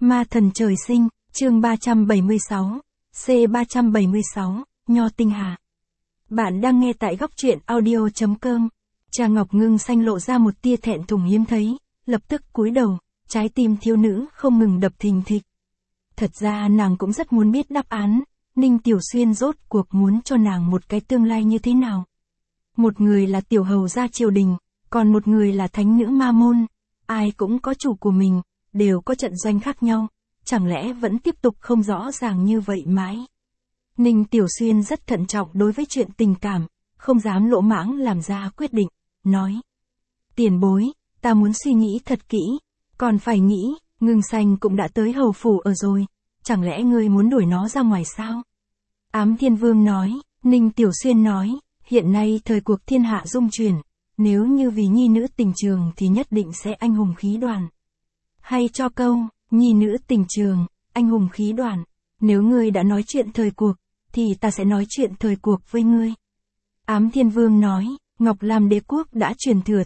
Ma thần trời sinh, chương 376, C376, Nho Tinh Hà. Bạn đang nghe tại góc truyện audio.com. Cha Ngọc Ngưng Xanh lộ ra một tia thẹn thùng hiếm thấy, lập tức cúi đầu, trái tim thiếu nữ không ngừng đập thình thịch. Thật ra nàng cũng rất muốn biết đáp án, Ninh Tiểu Xuyên rốt cuộc muốn cho nàng một cái tương lai như thế nào. Một người là tiểu hầu gia triều đình, còn một người là thánh nữ ma môn, ai cũng có chủ của mình, đều có trận doanh khác nhau, chẳng lẽ vẫn tiếp tục không rõ ràng như vậy mãi. Ninh Tiểu Xuyên rất thận trọng đối với chuyện tình cảm, không dám lỗ mãng làm ra quyết định, nói. Tiền bối, ta muốn suy nghĩ thật kỹ, còn phải nghĩ, Ngưng Xanh cũng đã tới hầu phủ ở rồi, chẳng lẽ ngươi muốn đuổi nó ra ngoài sao? Ám Thiên Vương nói, Ninh Tiểu Xuyên nói, hiện nay thời cuộc thiên hạ dung chuyển, nếu như vì nhi nữ tình trường thì nhất định sẽ anh hùng khí đoàn. Hay cho câu, nhi nữ tình trường, anh hùng khí đoàn, nếu ngươi đã nói chuyện thời cuộc, thì ta sẽ nói chuyện thời cuộc với ngươi. Ám Thiên Vương nói, Ngọc Lam đế quốc đã truyền thừa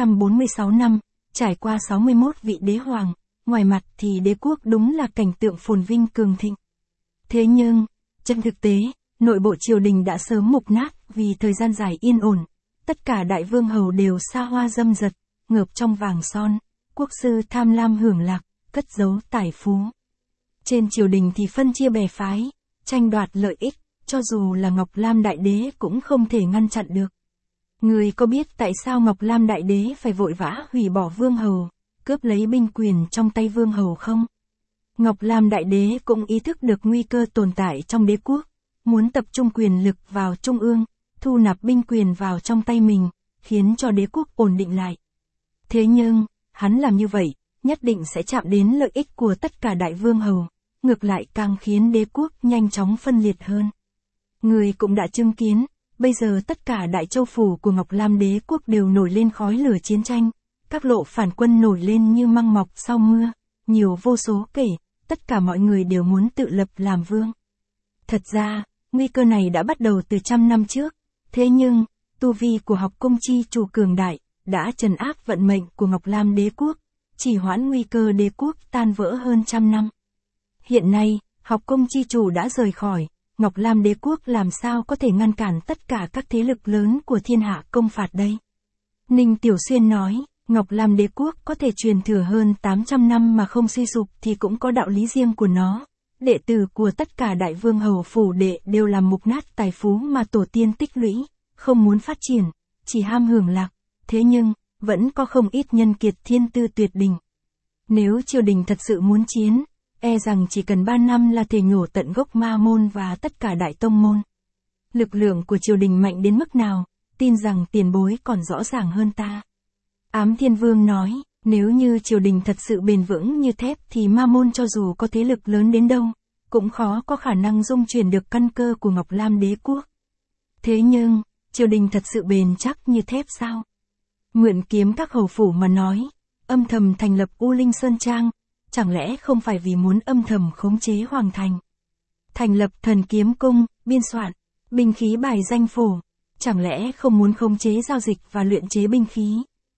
846 năm, trải qua 61 vị đế hoàng, ngoài mặt thì đế quốc đúng là cảnh tượng phồn vinh cường thịnh. Thế nhưng, trên thực tế, nội bộ triều đình đã sớm mục nát vì thời gian dài yên ổn, tất cả đại vương hầu đều xa hoa dâm dật, ngợp trong vàng son, quốc sư tham lam hưởng lạc, cất giấu tài phú. Trên triều đình thì phân chia bè phái, tranh đoạt lợi ích, cho dù là Ngọc Lam Đại Đế cũng không thể ngăn chặn được. Người có biết tại sao Ngọc Lam Đại Đế phải vội vã hủy bỏ vương hầu, cướp lấy binh quyền trong tay vương hầu không? Ngọc Lam Đại Đế cũng ý thức được nguy cơ tồn tại trong đế quốc, muốn tập trung quyền lực vào trung ương, thu nạp binh quyền vào trong tay mình, khiến cho đế quốc ổn định lại. Thế nhưng, hắn làm như vậy, nhất định sẽ chạm đến lợi ích của tất cả đại vương hầu, ngược lại càng khiến đế quốc nhanh chóng phân liệt hơn. Người cũng đã chứng kiến, bây giờ tất cả đại châu phủ của Ngọc Lam đế quốc đều nổi lên khói lửa chiến tranh, các lộ phản quân nổi lên như măng mọc sau mưa, nhiều vô số kể, tất cả mọi người đều muốn tự lập làm vương. Thật ra, nguy cơ này đã bắt đầu từ 100 năm trước, thế nhưng, tu vi của học cung chi chủ cường đại, đã trấn áp vận mệnh của Ngọc Lam đế quốc, chỉ hoãn nguy cơ đế quốc tan vỡ hơn 100 năm. Hiện nay, học cung chi chủ đã rời khỏi, Ngọc Lam đế quốc làm sao có thể ngăn cản tất cả các thế lực lớn của thiên hạ công phạt đây? Ninh Tiểu Xuyên nói, Ngọc Lam đế quốc có thể truyền thừa hơn 800 năm mà không suy sụp thì cũng có đạo lý riêng của nó. Đệ tử của tất cả đại vương hầu phủ đệ đều làm mục nát tài phú mà tổ tiên tích lũy, không muốn phát triển, chỉ ham hưởng lạc, thế nhưng, vẫn có không ít nhân kiệt thiên tư tuyệt đỉnh. Nếu triều đình thật sự muốn chiến, e rằng chỉ cần 3 năm là thể nhổ tận gốc ma môn và tất cả đại tông môn. Lực lượng của triều đình mạnh đến mức nào, tin rằng tiền bối còn rõ ràng hơn ta. Ám Thiên Vương nói, nếu như triều đình thật sự bền vững như thép thì ma môn cho dù có thế lực lớn đến đâu, cũng khó có khả năng dung chuyển được căn cơ của Ngọc Lam đế quốc. Thế nhưng, triều đình thật sự bền chắc như thép sao? Mượn kiếm các hầu phủ mà nói, âm thầm thành lập U Linh Sơn Trang, chẳng lẽ không phải vì muốn âm thầm khống chế hoàng thành? Thành lập Thần Kiếm Cung, biên soạn, binh khí bài danh phổ, chẳng lẽ không muốn khống chế giao dịch và luyện chế binh khí?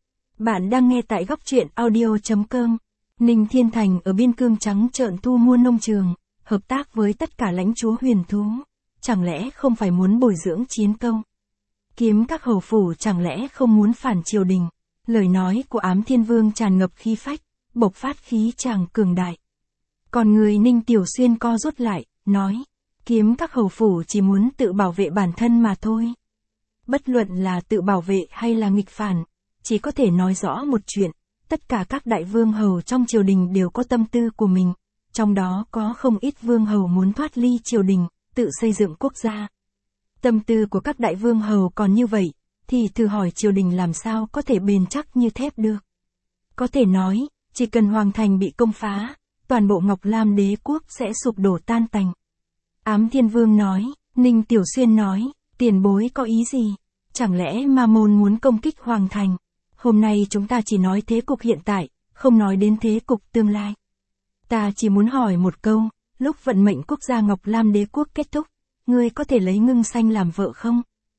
Bạn đang nghe tại góc truyện audio.com. Ninh Thiên Thành ở biên cương trắng trợn thu mua nông trường, hợp tác với tất cả lãnh chúa huyền thú, chẳng lẽ không phải muốn bồi dưỡng chiến công? Kiếm các hầu phủ chẳng lẽ không muốn phản triều đình? Lời nói của Ám Thiên Vương tràn ngập khí phách, bộc phát khí tràng cường đại. Còn người Ninh Tiểu Xuyên co rút lại, nói, kiếm các hầu phủ chỉ muốn tự bảo vệ bản thân mà thôi. Bất luận là tự bảo vệ hay là nghịch phản, chỉ có thể nói rõ một chuyện, tất cả các đại vương hầu trong triều đình đều có tâm tư của mình, trong đó có không ít vương hầu muốn thoát ly triều đình, tự xây dựng quốc gia. Tâm tư của các đại vương hầu còn như vậy, thì thử hỏi triều đình làm sao có thể bền chắc như thép được. Có thể nói, chỉ cần hoàng thành bị công phá, toàn bộ Ngọc Lam đế quốc sẽ sụp đổ tan tành. Ám Thiên Vương nói, Ninh Tiểu Xuyên nói, tiền bối có ý gì? Chẳng lẽ ma môn muốn công kích hoàng thành? Hôm nay chúng ta chỉ nói thế cục hiện tại, không nói đến thế cục tương lai. Ta chỉ muốn hỏi một câu, lúc vận mệnh quốc gia Ngọc Lam đế quốc kết thúc, ngươi có thể lấy Ngưng Xanh làm vợ không?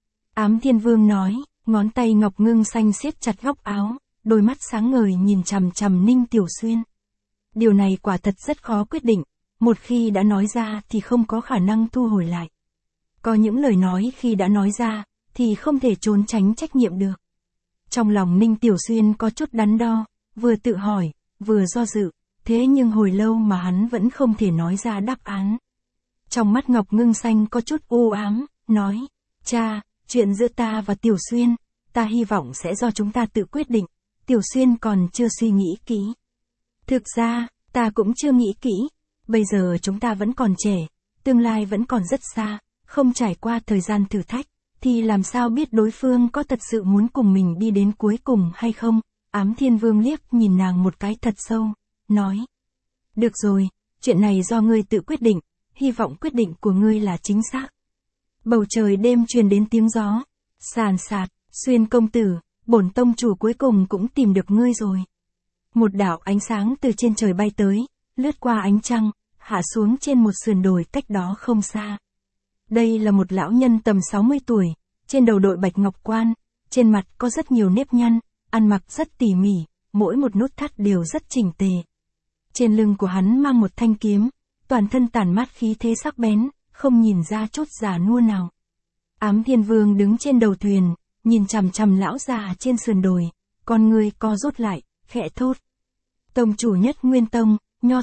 Ám Thiên Vương nói, ngón tay Ngọc Ngưng Xanh siết chặt góc áo, đôi mắt sáng ngời nhìn chằm chằm Ninh Tiểu Xuyên. Điều này quả thật rất khó quyết định, một khi đã nói ra thì không có khả năng thu hồi lại. Có những lời nói khi đã nói ra, thì không thể trốn tránh trách nhiệm được. Trong lòng Ninh Tiểu Xuyên có chút đắn đo, vừa tự hỏi, vừa do dự, thế nhưng hồi lâu mà hắn vẫn không thể nói ra đáp án. Trong mắt Ngọc Ngưng Xanh có chút u ám, nói, cha, chuyện giữa ta và Tiểu Xuyên, ta hy vọng sẽ do chúng ta tự quyết định, Tiểu Xuyên còn chưa suy nghĩ kỹ. Thực ra, ta cũng chưa nghĩ kỹ, bây giờ chúng ta vẫn còn trẻ, tương lai vẫn còn rất xa, không trải qua thời gian thử thách, thì làm sao biết đối phương có thật sự muốn cùng mình đi đến cuối cùng hay không? Ám Thiên Vương liếc nhìn nàng một cái thật sâu, nói. Được rồi, chuyện này do ngươi tự quyết định, hy vọng quyết định của ngươi là chính xác. Bầu trời đêm truyền đến tiếng gió, sàn sạt, Xuyên công tử, bổn tông chủ cuối cùng cũng tìm được ngươi rồi. Một đạo ánh sáng từ trên trời bay tới, lướt qua ánh trăng, hạ xuống trên một sườn đồi cách đó không xa. Đây là một lão nhân tầm 60 tuổi, trên đầu đội bạch ngọc quan, trên mặt có rất nhiều nếp nhăn, ăn mặc rất tỉ mỉ, mỗi một nút thắt đều rất chỉnh tề. Trên lưng của hắn mang một thanh kiếm, toàn thân tản mát khí thế sắc bén, không nhìn ra chút già nua nào. Ám Thiên Vương đứng trên đầu thuyền, nhìn chằm chằm lão già trên sườn đồi, con người co rút lại, khẽ thốt. Tông chủ Nhất Nguyên Tông, Nho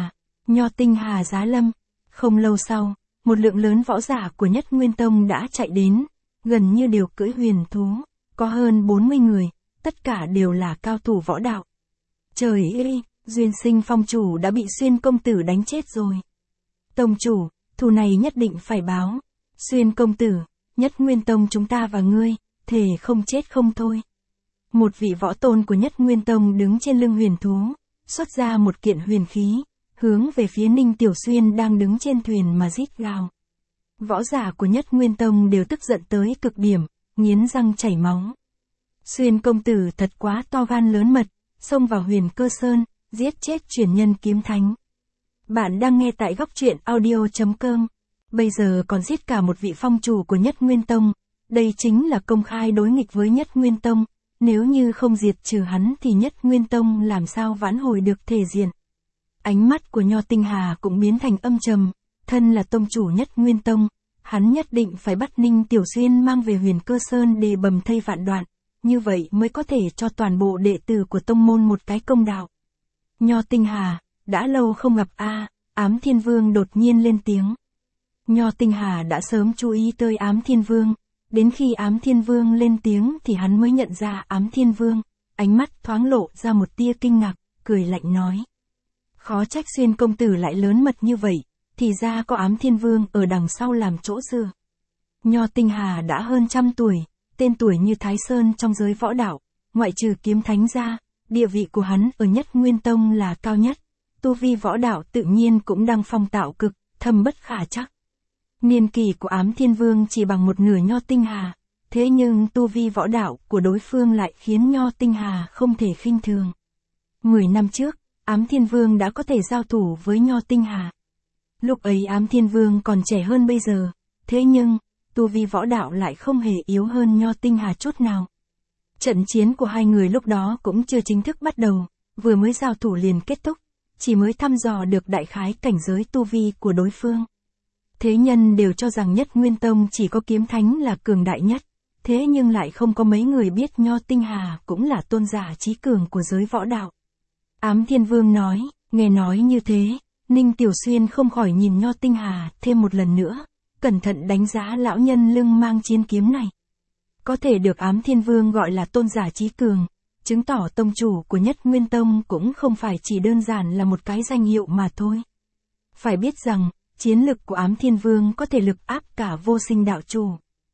Tinh Hà giá lâm. Không lâu sau, một lượng lớn võ giả của Nhất Nguyên Tông đã chạy đến, gần như đều cưỡi huyền thú, có hơn 40 người, tất cả đều là cao thủ võ đạo. Trời ơi, Duyên Sinh Phong chủ đã bị Xuyên công tử đánh chết rồi. Tông chủ, thù này nhất định phải báo. Xuyên công tử, Nhất Nguyên Tông chúng ta và ngươi, thề không chết không thôi. Một vị võ tôn của Nhất Nguyên Tông đứng trên lưng huyền thú, xuất ra một kiện huyền khí, hướng về phía Ninh Tiểu Xuyên đang đứng trên thuyền mà rít gào. Võ giả của Nhất Nguyên Tông đều tức giận tới cực điểm, nghiến răng chảy máu. Xuyên công tử thật quá to gan lớn mật, xông vào Huyền Cơ Sơn, giết chết truyền nhân kiếm thánh. Bạn đang nghe tại góc truyện audio.com. Bây giờ còn giết cả một vị phong chủ của Nhất Nguyên Tông, đây chính là công khai đối nghịch với Nhất Nguyên Tông, nếu như không diệt trừ hắn thì Nhất Nguyên Tông làm sao vãn hồi được thể diện. Ánh mắt của Nho Tinh Hà cũng biến thành âm trầm, thân là tông chủ Nhất Nguyên Tông, hắn nhất định phải bắt Ninh Tiểu Xuyên mang về Huyền Cơ Sơn để bầm thây vạn đoạn, như vậy mới có thể cho toàn bộ đệ tử của tông môn một cái công đạo. Nho Tinh Hà, đã lâu không gặp a. Ám Thiên Vương đột nhiên lên tiếng. Nho Tinh Hà đã sớm chú ý tới Ám Thiên Vương, đến khi Ám Thiên Vương lên tiếng thì hắn mới nhận ra Ám Thiên Vương, ánh mắt thoáng lộ ra một tia kinh ngạc, cười lạnh nói. Khó trách Xuyên công tử lại lớn mật như vậy, thì ra có Ám Thiên Vương ở đằng sau làm chỗ dựa. Nho Tinh Hà đã hơn 100 tuổi, tên tuổi như Thái Sơn trong giới võ đạo, ngoại trừ kiếm thánh ra, địa vị của hắn ở Nhất Nguyên Tông là cao nhất, tu vi võ đạo tự nhiên cũng đang phong tạo cực, thâm bất khả trắc. Niên kỷ của Ám Thiên Vương chỉ bằng một nửa Nho Tinh Hà, thế nhưng tu vi võ đạo của đối phương lại khiến Nho Tinh Hà không thể khinh thường. 10 năm trước, Ám Thiên Vương đã có thể giao thủ với Nho Tinh Hà. Lúc ấy Ám Thiên Vương còn trẻ hơn bây giờ, thế nhưng, tu vi võ đạo lại không hề yếu hơn Nho Tinh Hà chút nào. Trận chiến của hai người lúc đó cũng chưa chính thức bắt đầu, vừa mới giao thủ liền kết thúc, chỉ mới thăm dò được đại khái cảnh giới tu vi của đối phương. Thế nhân đều cho rằng Nhất Nguyên Tông chỉ có kiếm thánh là cường đại nhất, thế nhưng lại không có mấy người biết Nho Tinh Hà cũng là tôn giả trí cường của giới võ đạo. Ám Thiên Vương nói, nghe nói như thế, Ninh Tiểu Xuyên không khỏi nhìn Nho Tinh Hà thêm một lần nữa, cẩn thận đánh giá lão nhân lưng mang chiến kiếm này. Có thể được Ám Thiên Vương gọi là tôn giả trí cường, chứng tỏ tông chủ của Nhất Nguyên Tông cũng không phải chỉ đơn giản là một cái danh hiệu mà thôi. Phải biết rằng, chiến lực của Ám Thiên Vương có thể lực áp cả Vô Sinh đạo chủ.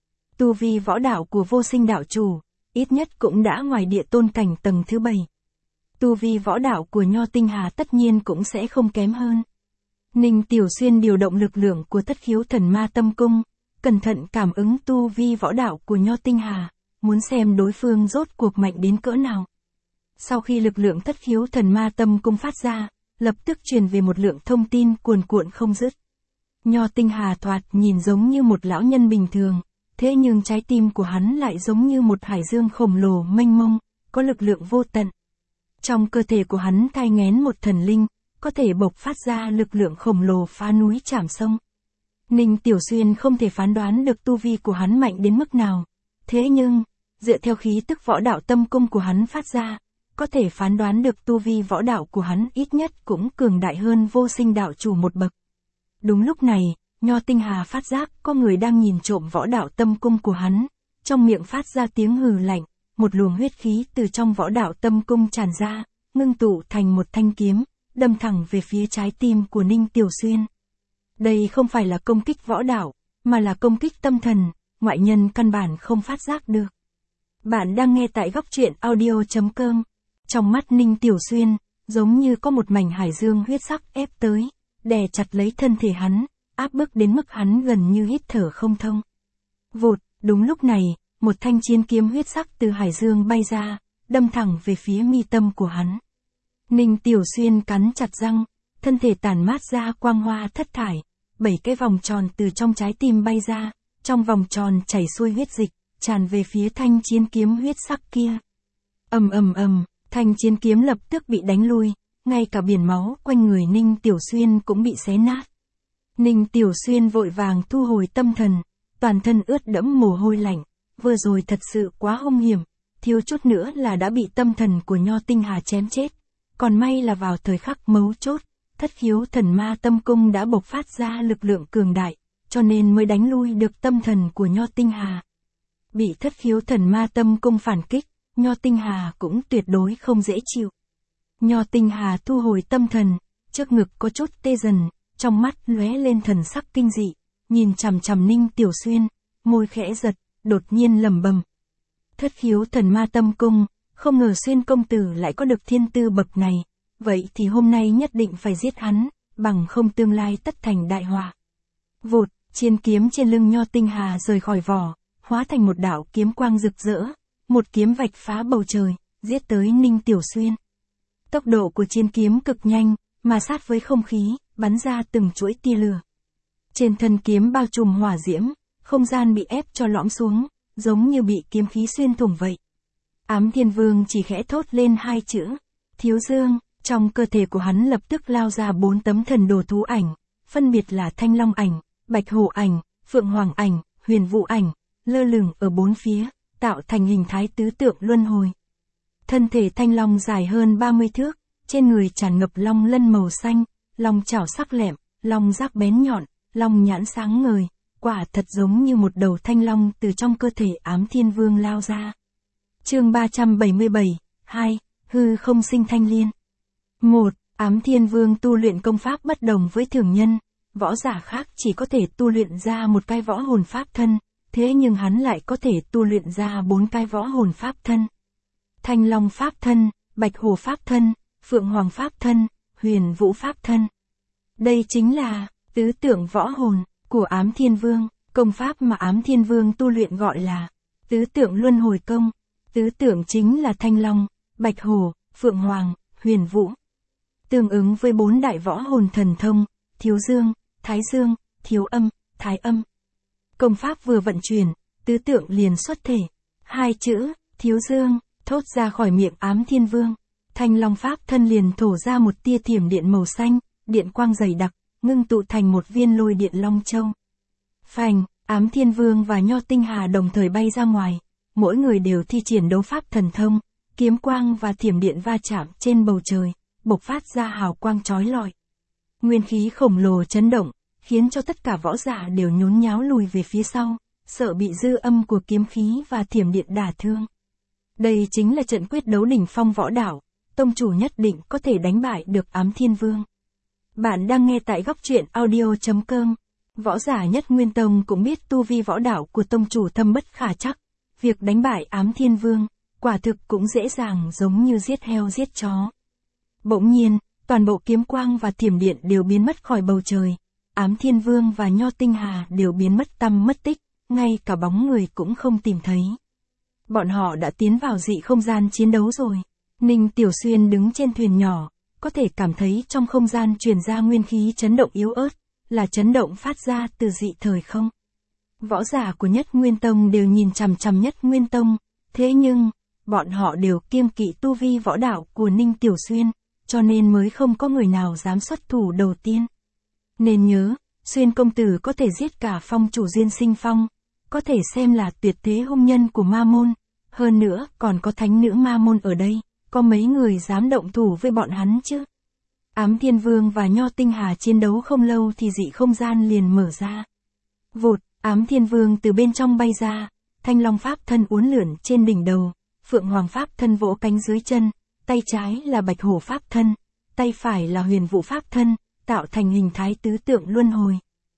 Tu vi võ đạo của Vô Sinh đạo chủ, ít nhất cũng đã ngoài địa tôn cảnh tầng thứ 7. Tu vi võ đạo của Nho Tinh Hà tất nhiên cũng sẽ không kém hơn. Ninh Tiểu Xuyên điều động lực lượng của Thất Khiếu Thần Ma Tâm Cung, cẩn thận cảm ứng tu vi võ đạo của Nho Tinh Hà, muốn xem đối phương rốt cuộc mạnh đến cỡ nào. Sau khi lực lượng Thất Khiếu Thần Ma Tâm Cung phát ra, lập tức truyền về một lượng thông tin cuồn cuộn không dứt. Nho Tinh Hà thoạt nhìn giống như một lão nhân bình thường, thế nhưng trái tim của hắn lại giống như một hải dương khổng lồ mênh mông, có lực lượng vô tận. Trong cơ thể của hắn thai nghén một thần linh, có thể bộc phát ra lực lượng khổng lồ phá núi chảm sông. Ninh Tiểu Xuyên không thể phán đoán được tu vi của hắn mạnh đến mức nào. Thế nhưng, dựa theo khí tức võ đạo tâm cung của hắn phát ra, có thể phán đoán được tu vi võ đạo của hắn ít nhất cũng cường đại hơn Vô Sinh đạo chủ một bậc. Đúng lúc này, Nho Tinh Hà phát giác có người đang nhìn trộm võ đạo tâm cung của hắn, trong miệng phát ra tiếng hừ lạnh, một luồng huyết khí từ trong võ đạo tâm cung tràn ra, ngưng tụ thành một thanh kiếm, đâm thẳng về phía trái tim của Ninh Tiểu Xuyên. Đây không phải là công kích võ đạo, mà là công kích tâm thần, ngoại nhân căn bản không phát giác được. Bạn đang nghe tại góc truyện audio.com. Trong mắt Ninh Tiểu Xuyên, giống như có một mảnh hải dương huyết sắc ép tới, đè chặt lấy thân thể hắn, áp bức đến mức hắn gần như hít thở không thông. Vụt, đúng lúc này, một thanh chiến kiếm huyết sắc từ hải dương bay ra, đâm thẳng về phía mi tâm của hắn. Ninh Tiểu Xuyên cắn chặt răng, thân thể tản mát ra quang hoa thất thải, 7 cái vòng tròn từ trong trái tim bay ra, trong vòng tròn chảy xuôi huyết dịch, tràn về phía thanh chiến kiếm huyết sắc kia. Ầm ầm ầm, thanh chiến kiếm lập tức bị đánh lui, ngay cả biển máu quanh người Ninh Tiểu Xuyên cũng bị xé nát. Ninh Tiểu Xuyên vội vàng thu hồi tâm thần, toàn thân ướt đẫm mồ hôi lạnh, vừa rồi thật sự quá hung hiểm, thiếu chút nữa là đã bị tâm thần của Nho Tinh Hà chém chết. Còn may là vào thời khắc mấu chốt, Thất Khiếu Thần Ma Tâm Cung đã bộc phát ra lực lượng cường đại, cho nên mới đánh lui được tâm thần của Nho Tinh Hà. Bị Thất Khiếu Thần Ma Tâm Cung phản kích, Nho Tinh Hà cũng tuyệt đối không dễ chịu. Nho Tinh Hà thu hồi tâm thần, trước ngực có chút tê dần, trong mắt lóe lên thần sắc kinh dị, nhìn chằm chằm Ninh Tiểu Xuyên, môi khẽ giật, đột nhiên lẩm bẩm. Thất Khiếu Thần Ma Tâm Cung, không ngờ Xuyên công tử lại có được thiên tư bậc này, vậy thì hôm nay nhất định phải giết hắn, bằng không tương lai tất thành đại họa. Vụt, chiến kiếm trên lưng Nho Tinh Hà rời khỏi vỏ, hóa thành một đạo kiếm quang rực rỡ, một kiếm vạch phá bầu trời, giết tới Ninh Tiểu Xuyên. Tốc độ của chiến kiếm cực nhanh, mà sát với không khí, bắn ra từng chuỗi tia lửa. Trên thân kiếm bao trùm hỏa diễm, không gian bị ép cho lõm xuống, giống như bị kiếm khí xuyên thủng vậy. Ám Thiên Vương chỉ khẽ thốt lên 2 chữ, Thiếu Dương, trong cơ thể của hắn lập tức lao ra 4 tấm thần đồ thú ảnh, phân biệt là Thanh Long ảnh, Bạch Hổ ảnh, Phượng Hoàng ảnh, Huyền Vũ ảnh, lơ lửng ở 4 phía, tạo thành hình thái tứ tượng luân hồi. Thân thể Thanh Long dài hơn 30 thước, trên người tràn ngập long lân màu xanh, long chảo sắc lẹm, long giác bén nhọn, long nhãn sáng ngời, quả thật giống như một đầu thanh long từ trong cơ thể Ám Thiên Vương lao ra. Chương 377, 2, hư không sinh thanh liên. 1. Ám Thiên Vương tu luyện công pháp bất đồng với thường nhân, võ giả khác chỉ có thể tu luyện ra một cái võ hồn pháp thân, thế nhưng hắn lại có thể tu luyện ra 4 cái võ hồn pháp thân. Thanh Long pháp thân, Bạch Hổ pháp thân, Phượng Hoàng pháp thân, Huyền Vũ pháp thân. Đây chính là tứ tượng võ hồn của Ám Thiên Vương, công pháp mà Ám Thiên Vương tu luyện gọi là tứ tượng luân hồi công. Tứ tượng chính là Thanh Long, Bạch Hổ, Phượng Hoàng, Huyền Vũ. Tương ứng với 4 đại võ hồn thần thông, Thiếu Dương, Thái Dương, Thiếu Âm, Thái Âm. Công pháp vừa vận chuyển, tứ tượng liền xuất thể. 2 chữ, Thiếu Dương, thốt ra khỏi miệng Ám Thiên Vương. Thanh Long pháp thân liền thổ ra một tia thiểm điện màu xanh, điện quang dày đặc, ngưng tụ thành một viên lôi điện long châu. Phành, Ám Thiên Vương và Nho Tinh Hà đồng thời bay ra ngoài, mỗi người đều thi triển đấu pháp thần thông, kiếm quang và thiểm điện va chạm trên bầu trời, bộc phát ra hào quang chói lọi. Nguyên khí khổng lồ chấn động, khiến cho tất cả võ giả đều nhốn nháo lùi về phía sau, sợ bị dư âm của kiếm khí và thiểm điện đả thương. Đây chính là trận quyết đấu đỉnh phong võ đạo, tông chủ nhất định có thể đánh bại được Ám Thiên Vương. Bạn đang nghe tại góc truyện audio.com. Võ giả Nhất Nguyên Tông cũng biết tu vi võ đạo của tông chủ thâm bất khả trắc. Việc đánh bại Ám Thiên Vương, quả thực cũng dễ dàng giống như giết heo giết chó. Bỗng nhiên, toàn bộ kiếm quang và thiểm điện đều biến mất khỏi bầu trời. Ám Thiên Vương và Nho Tinh Hà đều biến mất tăm mất tích, ngay cả bóng người cũng không tìm thấy. Bọn họ đã tiến vào dị không gian chiến đấu rồi. Ninh Tiểu Xuyên đứng trên thuyền nhỏ, có thể cảm thấy trong không gian truyền ra nguyên khí chấn động yếu ớt, là chấn động phát ra từ dị thời không. Võ giả của Nhất Nguyên Tông đều nhìn chằm chằm Nhất Nguyên Tông, thế nhưng, bọn họ đều kiêng kỵ tu vi võ đạo của Ninh Tiểu Xuyên, cho nên mới không có người nào dám xuất thủ đầu tiên. Nên nhớ, Xuyên công tử có thể giết cả Phong chủ Duyên Sinh Phong, có thể xem là tuyệt thế hung nhân của ma môn, hơn nữa còn có thánh nữ ma môn ở đây, có mấy người dám động thủ với bọn hắn chứ. Ám Thiên Vương và Nho Tinh Hà chiến đấu không lâu thì dị không gian liền mở ra. Vụt, Ám Thiên Vương từ bên trong bay ra, Thanh Long Pháp thân uốn lượn trên đỉnh đầu, Phượng Hoàng Pháp thân vỗ cánh dưới chân, tay trái là Bạch Hổ Pháp thân, tay phải là Huyền Vũ Pháp thân, tạo thành hình thái tứ tượng luân hồi.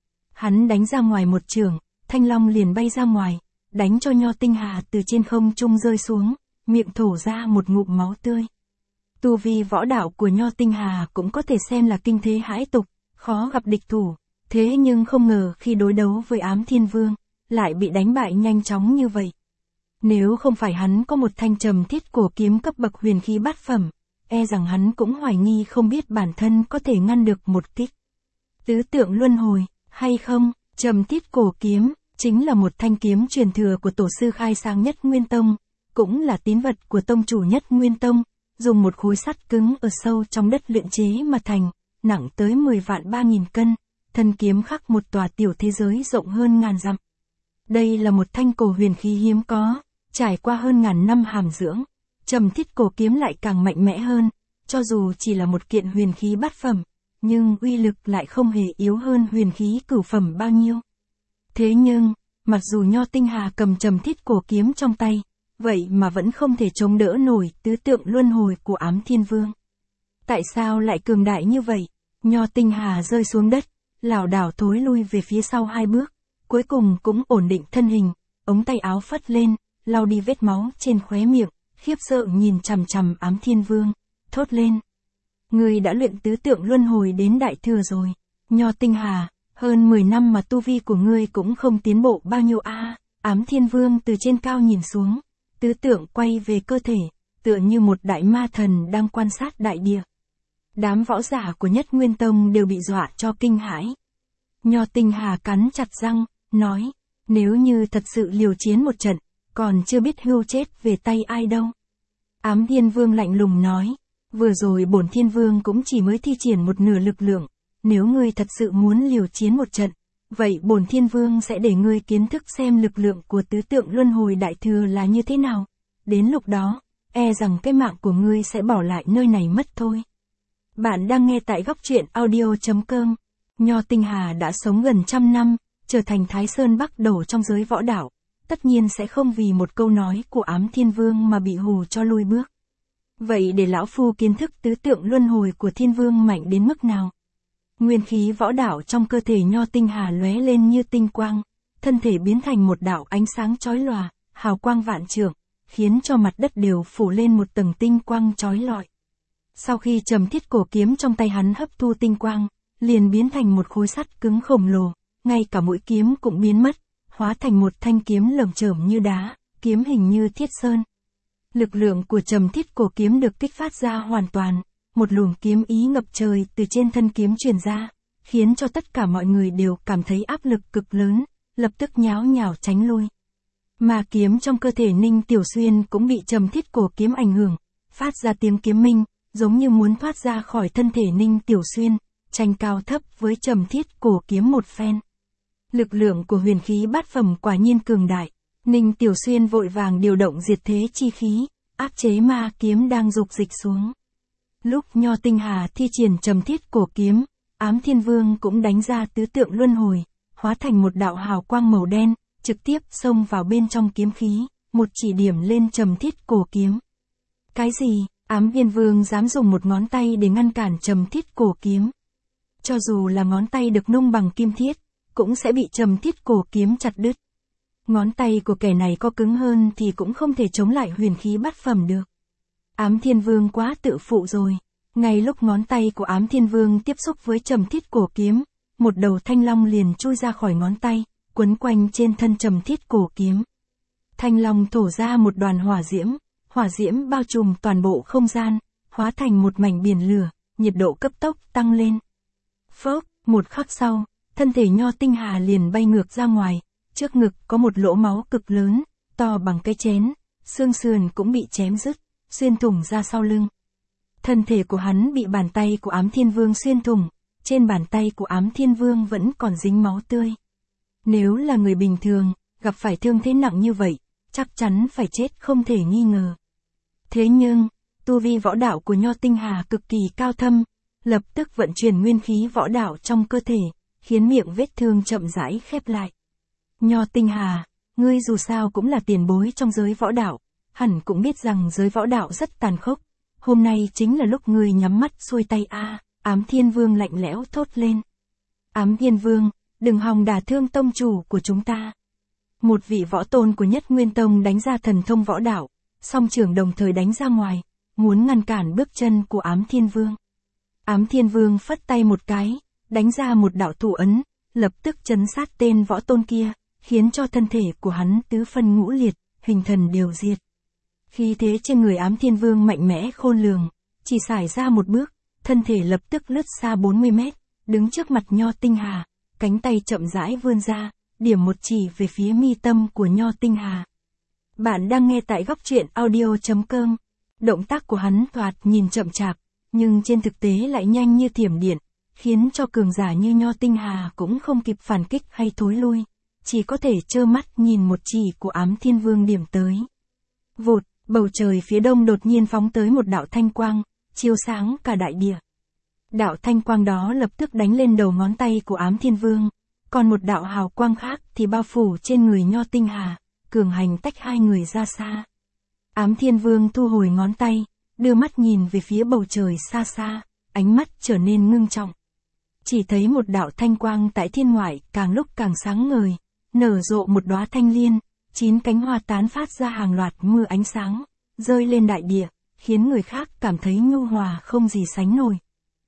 Hắn đánh ra ngoài một trường, Thanh Long liền bay ra ngoài, đánh cho Nho Tinh Hà từ trên không trung rơi xuống, miệng thổ ra một ngụm máu tươi. Tu vi võ đạo của Nho Tinh Hà cũng có thể xem là kinh thế hãi tục, khó gặp địch thủ, thế nhưng không ngờ khi đối đấu với Ám Thiên Vương, lại bị đánh bại nhanh chóng như vậy. Nếu không phải hắn có một thanh trầm thiết cổ kiếm cấp bậc huyền khí bát phẩm, e rằng hắn cũng hoài nghi không biết bản thân có thể ngăn được một kích. Tứ tượng luân hồi, hay không, trầm thiết cổ kiếm, chính là một thanh kiếm truyền thừa của tổ sư khai sáng Nhất Nguyên Tông, cũng là tín vật của tông chủ Nhất Nguyên Tông, dùng một khối sắt cứng ở sâu trong đất luyện chế mà thành, nặng tới 10 vạn 3.000 cân, thân kiếm khắc một tòa tiểu thế giới rộng hơn ngàn dặm. Đây là một thanh cổ huyền khí hiếm có, trải qua hơn ngàn năm hàm dưỡng, trầm thiết cổ kiếm lại càng mạnh mẽ hơn, cho dù chỉ là một kiện huyền khí bát phẩm, nhưng uy lực lại không hề yếu hơn huyền khí cửu phẩm bao nhiêu. Thế nhưng, mặc dù Nho Tinh Hà cầm trầm thiết cổ kiếm trong tay, vậy mà vẫn không thể chống đỡ nổi tứ tượng luân hồi của Ám Thiên Vương. Tại sao lại cường đại như vậy? Nho Tinh Hà rơi xuống đất, lảo đảo thối lui về phía sau 2 bước, cuối cùng cũng ổn định thân hình, ống tay áo phất lên, lau đi vết máu trên khóe miệng, khiếp sợ nhìn chằm chằm Ám Thiên Vương, thốt lên. Ngươi đã luyện tứ tượng luân hồi đến đại thừa rồi, Nho Tinh Hà, hơn 10 năm mà tu vi của ngươi cũng không tiến bộ bao nhiêu a. Ám Thiên Vương từ trên cao nhìn xuống, tứ tượng quay về cơ thể, tựa như một đại ma thần đang quan sát đại địa. Đám võ giả của Nhất Nguyên Tông đều bị dọa cho kinh hãi. Nho Tinh Hà cắn chặt răng, nói, nếu như thật sự liều chiến một trận, còn chưa biết hưu chết về tay ai đâu. Ám Thiên Vương lạnh lùng nói, vừa rồi bổn Thiên Vương cũng chỉ mới thi triển một nửa lực lượng, nếu ngươi thật sự muốn liều chiến một trận, vậy bổn Thiên Vương sẽ để ngươi kiến thức xem lực lượng của tứ tượng luân hồi đại thừa là như thế nào. Đến lúc đó, e rằng cái mạng của ngươi sẽ bỏ lại nơi này mất thôi. Bạn đang nghe tại góc truyện audio.com. Nho Tinh Hà đã sống gần 100 năm, trở thành Thái Sơn Bắc Đổ trong giới võ đạo, tất nhiên sẽ không vì một câu nói của Ám Thiên Vương mà bị hù cho lui bước. Vậy để lão phu kiến thức tứ tượng luân hồi của Thiên Vương mạnh đến mức nào? Nguyên khí võ đạo trong cơ thể Nho Tinh Hà lóe lên như tinh quang, thân thể biến thành một đạo ánh sáng chói lòa, hào quang vạn trượng, khiến cho mặt đất đều phủ lên một tầng tinh quang chói lọi. Sau khi trầm thiết cổ kiếm trong tay hắn hấp thu tinh quang, liền biến thành một khối sắt cứng khổng lồ, ngay cả mũi kiếm cũng biến mất, hóa thành một thanh kiếm lởm chởm như đá, kiếm hình như thiết sơn. Lực lượng của trầm thiết cổ kiếm được kích phát ra hoàn toàn, một luồng kiếm ý ngập trời từ trên thân kiếm truyền ra, khiến cho tất cả mọi người đều cảm thấy áp lực cực lớn, lập tức nháo nhào tránh lui. Mà kiếm trong cơ thể Ninh Tiểu Xuyên cũng bị trầm thiết cổ kiếm ảnh hưởng, phát ra tiếng kiếm minh, giống như muốn thoát ra khỏi thân thể Ninh Tiểu Xuyên, tranh cao thấp với trầm thiết cổ kiếm một phen. Lực lượng của huyền khí bát phẩm quả nhiên cường đại, Ninh Tiểu Xuyên vội vàng điều động diệt thế chi khí, áp chế ma kiếm đang dục dịch xuống. Lúc Nho Tinh Hà thi triển trầm thiết cổ kiếm, Ám Thiên Vương cũng đánh ra tứ tượng luân hồi, hóa thành một đạo hào quang màu đen, trực tiếp xông vào bên trong kiếm khí, một chỉ điểm lên trầm thiết cổ kiếm. Cái gì? Ám Thiên Vương dám dùng một ngón tay để ngăn cản trầm thiết cổ kiếm. Cho dù là ngón tay được nung bằng kim thiết, cũng sẽ bị trầm thiết cổ kiếm chặt đứt. Ngón tay của kẻ này có cứng hơn thì cũng không thể chống lại huyền khí bát phẩm được. Ám Thiên Vương quá tự phụ rồi. Ngay lúc ngón tay của Ám Thiên Vương tiếp xúc với trầm thiết cổ kiếm, một đầu thanh long liền chui ra khỏi ngón tay, quấn quanh trên thân trầm thiết cổ kiếm. Thanh long thổ ra một đoàn hỏa diễm bao trùm toàn bộ không gian, hóa thành một mảnh biển lửa, nhiệt độ cấp tốc tăng lên. Phốc, một khắc sau, thân thể Nho Tinh Hà liền bay ngược ra ngoài, trước ngực có một lỗ máu cực lớn, to bằng cái chén, xương sườn cũng bị chém rứt, xuyên thủng ra sau lưng. Thân thể của hắn bị bàn tay của Ám Thiên Vương xuyên thủng, trên bàn tay của Ám Thiên Vương vẫn còn dính máu tươi. Nếu là người bình thường, gặp phải thương thế nặng như vậy, chắc chắn phải chết không thể nghi ngờ. Thế nhưng, tu vi võ đạo của Nho Tinh Hà cực kỳ cao thâm, lập tức vận chuyển nguyên khí võ đạo trong cơ thể, khiến miệng vết thương chậm rãi khép lại. Nho Tinh Hà, ngươi dù sao cũng là tiền bối trong giới võ đạo, hẳn cũng biết rằng giới võ đạo rất tàn khốc. Hôm nay chính là lúc ngươi nhắm mắt xuôi tay a. Ám Thiên Vương lạnh lẽo thốt lên. Ám Thiên Vương, đừng hòng đả thương tông chủ của chúng ta. Một vị võ tôn của Nhất Nguyên Tông đánh ra thần thông võ đạo, song trưởng đồng thời đánh ra ngoài, muốn ngăn cản bước chân của Ám Thiên Vương. Ám Thiên Vương phất tay một cái, đánh ra một đạo thủ ấn, lập tức chấn sát tên võ tôn kia, khiến cho thân thể của hắn tứ phân ngũ liệt, hình thần đều diệt. Khí thế trên người Ám Thiên Vương mạnh mẽ khôn lường, chỉ xài ra một bước, thân thể lập tức lướt xa 40 mét, đứng trước mặt Nho Tinh Hà, cánh tay chậm rãi vươn ra, điểm một chỉ về phía mi tâm của Nho Tinh Hà. Bạn đang nghe tại góc truyện audio.com. Động tác của hắn thoạt nhìn chậm chạp, nhưng trên thực tế lại nhanh như thiểm điện, khiến cho cường giả như Nho Tinh Hà cũng không kịp phản kích hay thối lui, chỉ có thể trơ mắt nhìn một chỉ của Ám Thiên Vương điểm tới. Vụt, bầu trời phía đông đột nhiên phóng tới một đạo thanh quang, chiếu sáng cả đại địa. Đạo thanh quang đó lập tức đánh lên đầu ngón tay của Ám Thiên Vương, còn một đạo hào quang khác thì bao phủ trên người Nho Tinh Hà, cường hành tách hai người ra xa. Ám Thiên Vương thu hồi ngón tay, đưa mắt nhìn về phía bầu trời xa xa, ánh mắt trở nên ngưng trọng. Chỉ thấy một đạo thanh quang tại thiên ngoại càng lúc càng sáng ngời, nở rộ một đóa thanh liên, 9 cánh hoa tán phát ra hàng loạt mưa ánh sáng, rơi lên đại địa, khiến người khác cảm thấy nhu hòa không gì sánh nổi.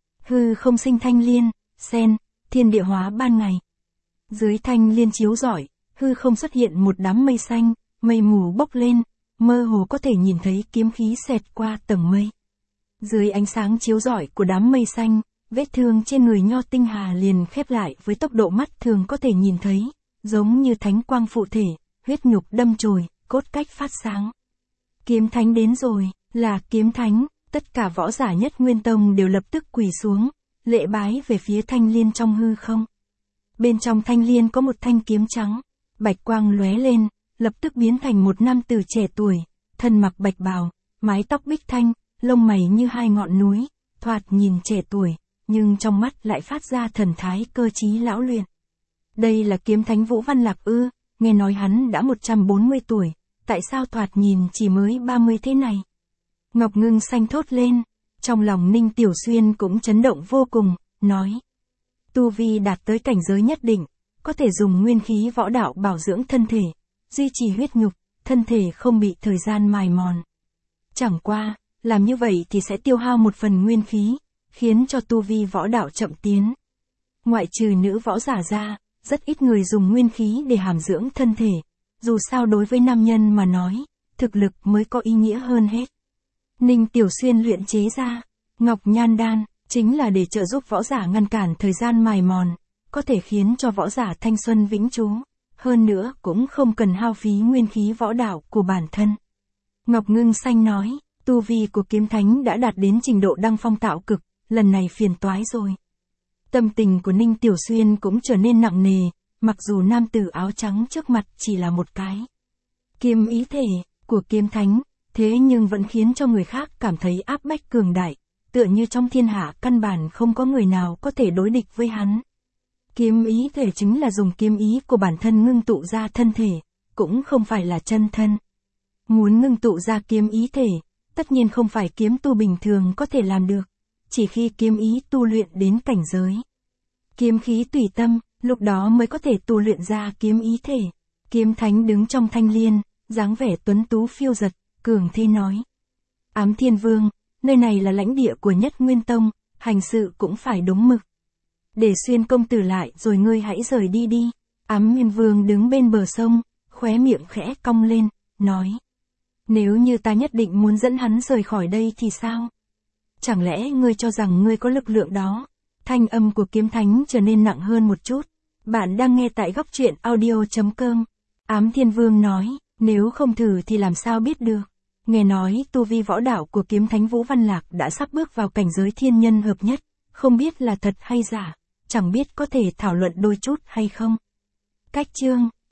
Hư không sinh thanh liên, sen, thiên địa hóa ban ngày. Dưới thanh liên chiếu rọi, hư không xuất hiện một đám mây xanh, mây mù bốc lên, mơ hồ có thể nhìn thấy kiếm khí xẹt qua tầng mây. Dưới ánh sáng chiếu rọi của đám mây xanh, vết thương trên người Nho Tinh Hà liền khép lại với tốc độ mắt thường có thể nhìn thấy, giống như thánh quang phụ thể, huyết nhục đâm chồi, cốt cách phát sáng. Kiếm thánh đến rồi, là kiếm thánh, tất cả võ giả Nhất Nguyên Tông đều lập tức quỳ xuống, lễ bái về phía thanh liên trong hư không. Bên trong thanh liên có một thanh kiếm trắng, bạch quang lóe lên, lập tức biến thành một nam tử trẻ tuổi, thân mặc bạch bào, mái tóc bích thanh, lông mày như hai ngọn núi, thoạt nhìn trẻ tuổi, nhưng trong mắt lại phát ra thần thái cơ trí lão luyện. Đây là kiếm thánh Vũ Văn Lạc ư? Nghe nói hắn đã 140 tuổi, tại sao thoạt nhìn chỉ mới 30 thế này? Ngọc Ngưng Xanh thốt lên, trong lòng Ninh Tiểu Xuyên cũng chấn động vô cùng, nói. Tu vi đạt tới cảnh giới nhất định, có thể dùng nguyên khí võ đạo bảo dưỡng thân thể, duy trì huyết nhục, thân thể không bị thời gian mài mòn. Chẳng qua, làm như vậy thì sẽ tiêu hao một phần nguyên khí, khiến cho tu vi võ đạo chậm tiến. Ngoại trừ nữ võ giả ra, rất ít người dùng nguyên khí để hàm dưỡng thân thể, dù sao đối với nam nhân mà nói, thực lực mới có ý nghĩa hơn hết. Ninh Tiểu Xuyên luyện chế ra, Ngọc Nhan Đan, chính là để trợ giúp võ giả ngăn cản thời gian mài mòn, có thể khiến cho võ giả thanh xuân vĩnh trú, hơn nữa cũng không cần hao phí nguyên khí võ đạo của bản thân. Ngọc Ngưng Xanh nói, tu vi của kiếm thánh đã đạt đến trình độ đăng phong tạo cực, lần này phiền toái rồi. Tâm tình của Ninh Tiểu Xuyên cũng trở nên nặng nề, mặc dù nam tử áo trắng trước mặt chỉ là một cái kiếm ý thể của kiếm thánh, thế nhưng vẫn khiến cho người khác cảm thấy áp bách cường đại, tựa như trong thiên hạ căn bản không có người nào có thể đối địch với hắn. Kiếm ý thể chính là dùng kiếm ý của bản thân ngưng tụ ra thân thể, cũng không phải là chân thân. Muốn ngưng tụ ra kiếm ý thể, tất nhiên không phải kiếm tu bình thường có thể làm được, chỉ khi kiếm ý tu luyện đến cảnh giới kiếm khí tùy tâm, lúc đó mới có thể tu luyện ra kiếm ý thể. Kiếm thánh đứng trong thanh liên, dáng vẻ tuấn tú phiêu dật, cường thi nói. Ám Thiên Vương, nơi này là lãnh địa của Nhất Nguyên Tông, hành sự cũng phải đúng mực. Để Xuyên công tử lại rồi ngươi hãy rời đi đi. Ám Thiên Vương đứng bên bờ sông, khóe miệng khẽ cong lên, nói. Nếu như ta nhất định muốn dẫn hắn rời khỏi đây thì sao? Chẳng lẽ ngươi cho rằng ngươi có lực lượng đó? Thanh âm của kiếm thánh trở nên nặng hơn một chút. Bạn đang nghe tại góc truyện audio.com. Ám Thiên Vương nói, nếu không thử thì làm sao biết được. Nghe nói tu vi võ đạo của kiếm thánh Vũ Văn Lạc đã sắp bước vào cảnh giới thiên nhân hợp nhất, không biết là thật hay giả, chẳng biết có thể thảo luận đôi chút hay không. Cách chương